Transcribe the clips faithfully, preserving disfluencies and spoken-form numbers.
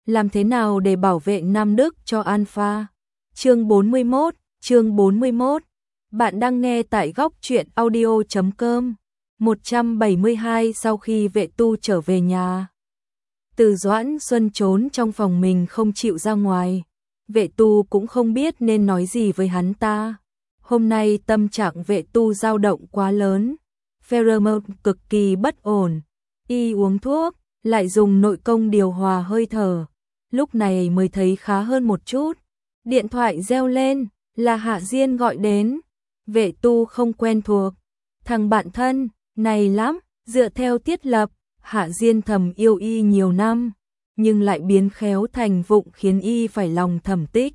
Làm thế nào để bảo vệ Nam Đức cho Alpha? Chương bốn mươi mốt, chương bốn mươi mốt. Bạn đang nghe tại góc truyện audio chấm com. một trăm bảy mươi hai sau khi Vệ Tu trở về nhà, Từ Doãn Xuân trốn trong phòng mình không chịu ra ngoài. Vệ Tu cũng không biết nên nói gì với hắn ta. Hôm nay tâm trạng Vệ Tu dao động quá lớn, pheromone cực kỳ bất ổn. Y uống thuốc, lại dùng nội công điều hòa hơi thở, lúc này mới thấy khá hơn một chút. Điện thoại reo lên, là Hạ Diên gọi đến. Vệ Tu không quen thuộc thằng bạn thân này lắm, dựa theo thiết lập, Hạ Diên thầm yêu y nhiều năm, nhưng lại biến khéo thành vụng khiến y phải lòng thầm tích.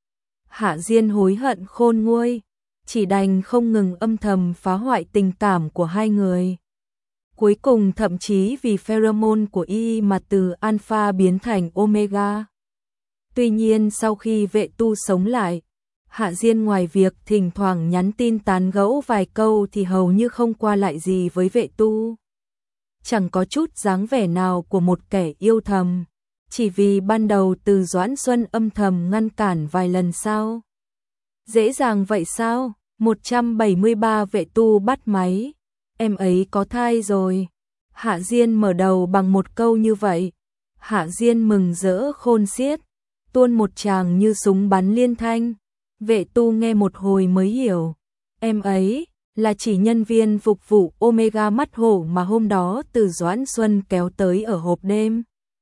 Hạ Diên hối hận khôn nguôi, chỉ đành không ngừng âm thầm phá hoại tình cảm của hai người. Cuối cùng thậm chí vì pheromone của y mà từ alpha biến thành omega. Tuy nhiên sau khi Vệ Tu sống lại, Hạ Diên ngoài việc thỉnh thoảng nhắn tin tán gẫu vài câu thì hầu như không qua lại gì với Vệ Tu. Chẳng có chút dáng vẻ nào của một kẻ yêu thầm, chỉ vì ban đầu Từ Doãn Xuân âm thầm ngăn cản vài lần sao. Dễ dàng vậy sao? một trăm bảy mươi ba Vệ Tu bắt máy. Em ấy có thai rồi. Hạ Diên mở đầu bằng một câu như vậy. Hạ Diên mừng rỡ khôn xiết, tuôn một tràng như súng bắn liên thanh. Vệ Tu nghe một hồi mới hiểu, em ấy là chỉ nhân viên phục vụ Omega mắt hổ mà hôm đó Từ Doãn Xuân kéo tới ở hộp đêm.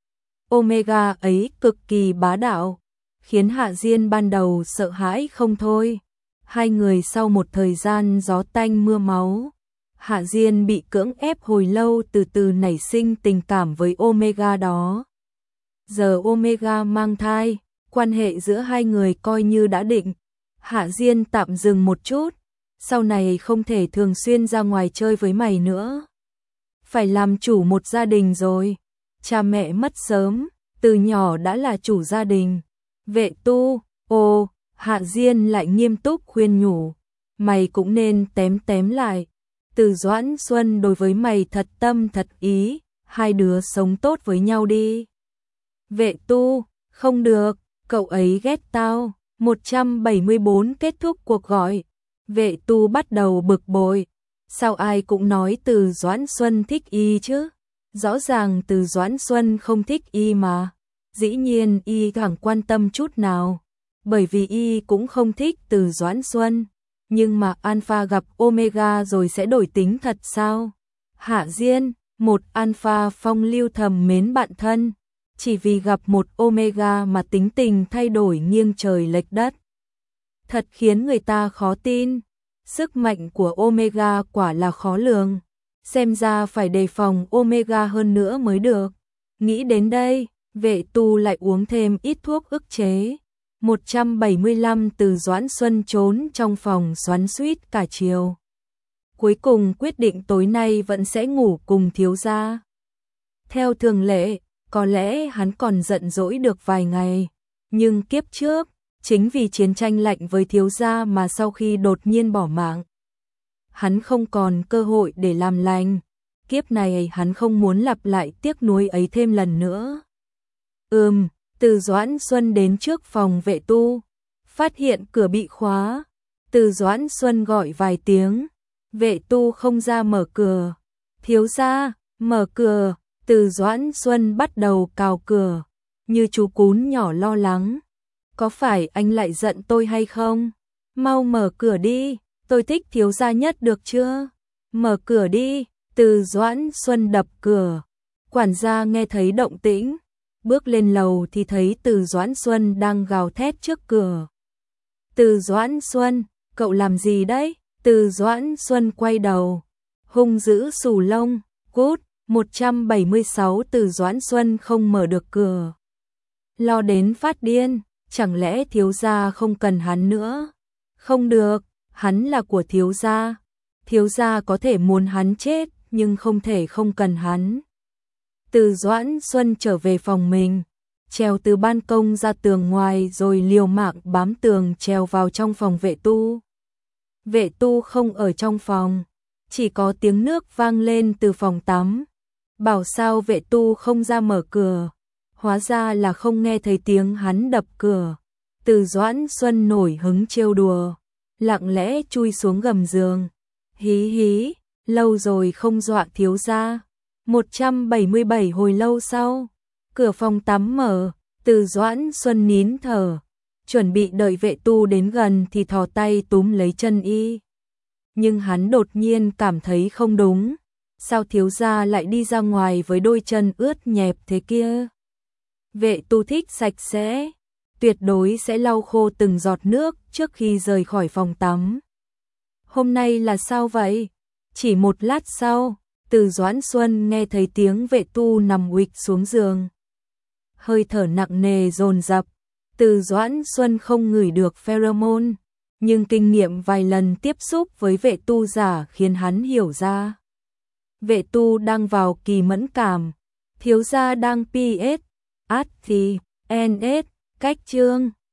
Omega ấy cực kỳ bá đạo, khiến Hạ Diên ban đầu sợ hãi không thôi. Hai người sau một thời gian gió tanh mưa máu, Hạ Diên bị cưỡng ép hồi lâu từ từ nảy sinh tình cảm với Omega đó. Giờ Omega mang thai, quan hệ giữa hai người coi như đã định. Hạ Diên tạm dừng một chút, sau này không thể thường xuyên ra ngoài chơi với mày nữa. Phải làm chủ một gia đình rồi, cha mẹ mất sớm, từ nhỏ đã là chủ gia đình. Vệ Tu, ồ, Hạ Diên lại nghiêm túc khuyên nhủ, mày cũng nên tém tém lại. Từ Doãn Xuân đối với mày thật tâm thật ý, hai đứa sống tốt với nhau đi. Vệ Tu, không được, cậu ấy ghét tao. một trăm bảy mươi bốn kết thúc cuộc gọi. Vệ Tu bắt đầu bực bội. Sao ai cũng nói Từ Doãn Xuân thích y chứ? Rõ ràng Từ Doãn Xuân không thích y mà. Dĩ nhiên y chẳng quan tâm chút nào, bởi vì y cũng không thích Từ Doãn Xuân. Nhưng mà Alpha gặp Omega rồi sẽ đổi tính thật sao? Hạ Diên, một Alpha phong lưu thầm mến bạn thân, chỉ vì gặp một Omega mà tính tình thay đổi nghiêng trời lệch đất. Thật khiến người ta khó tin. Sức mạnh của Omega quả là khó lường. Xem ra phải đề phòng Omega hơn nữa mới được. Nghĩ đến đây, Vệ Tu lại uống thêm ít thuốc ức chế. một trăm bảy mươi lăm Từ Doãn Xuân trốn trong phòng xoắn xuýt cả chiều. Cuối cùng quyết định tối nay vẫn sẽ ngủ cùng thiếu gia. Theo thường lệ, có lẽ hắn còn giận dỗi được vài ngày, nhưng kiếp trước, chính vì chiến tranh lạnh với thiếu gia mà sau khi đột nhiên bỏ mạng, hắn không còn cơ hội để làm lành. Kiếp này hắn không muốn lặp lại tiếc nuối ấy thêm lần nữa. Ừm, Từ Doãn Xuân đến trước phòng Vệ Tu, phát hiện cửa bị khóa. Từ Doãn Xuân gọi vài tiếng, Vệ Tu không ra mở cửa. Thiếu gia, mở cửa. Từ Doãn Xuân bắt đầu cào cửa, như chú cún nhỏ lo lắng. Có phải anh lại giận tôi hay không? Mau mở cửa đi, tôi thích thiếu gia nhất được chưa? Mở cửa đi. Từ Doãn Xuân đập cửa. Quản gia nghe thấy động tĩnh, bước lên lầu thì thấy Từ Doãn Xuân đang gào thét trước cửa. Từ Doãn Xuân, cậu làm gì đấy? Từ Doãn Xuân quay đầu, hung dữ xù lông, cút. một trăm bảy mươi sáu Từ Doãn Xuân không mở được cửa, lo đến phát điên. Chẳng lẽ thiếu gia không cần hắn nữa? Không được, hắn là của thiếu gia. Thiếu gia có thể muốn hắn chết, nhưng không thể không cần hắn. Từ Doãn Xuân trở về phòng mình, trèo từ ban công ra tường ngoài rồi liều mạng bám tường trèo vào trong phòng Vệ Tu. Vệ Tu không ở trong phòng, chỉ có tiếng nước vang lên từ phòng tắm. Bảo sao Vệ Tu không ra mở cửa. Hóa ra là không nghe thấy tiếng hắn đập cửa. Từ Doãn Xuân nổi hứng trêu đùa, lặng lẽ chui xuống gầm giường. Hí hí, lâu rồi không dọa thiếu gia. một trăm bảy mươi bảy hồi lâu sau, cửa phòng tắm mở, Từ Doãn Xuân nín thở, chuẩn bị đợi vệ tu đến gần thì thò tay túm lấy chân y. Nhưng hắn đột nhiên cảm thấy không đúng, sao thiếu gia lại đi ra ngoài với đôi chân ướt nhẹp thế kia? Vệ tu thích sạch sẽ, tuyệt đối sẽ lau khô từng giọt nước trước khi rời khỏi phòng tắm. Hôm nay là sao vậy? Chỉ một lát sau, Từ Doãn Xuân nghe thấy tiếng vệ tu nằm uịch xuống giường. Hơi thở nặng nề dồn dập, Từ Doãn Xuân không ngửi được pheromone, nhưng kinh nghiệm vài lần tiếp xúc với vệ tu giả khiến hắn hiểu ra. Vệ tu đang vào kỳ mẫn cảm, thiếu gia đang pê ét, át thì, en ét, cách chương.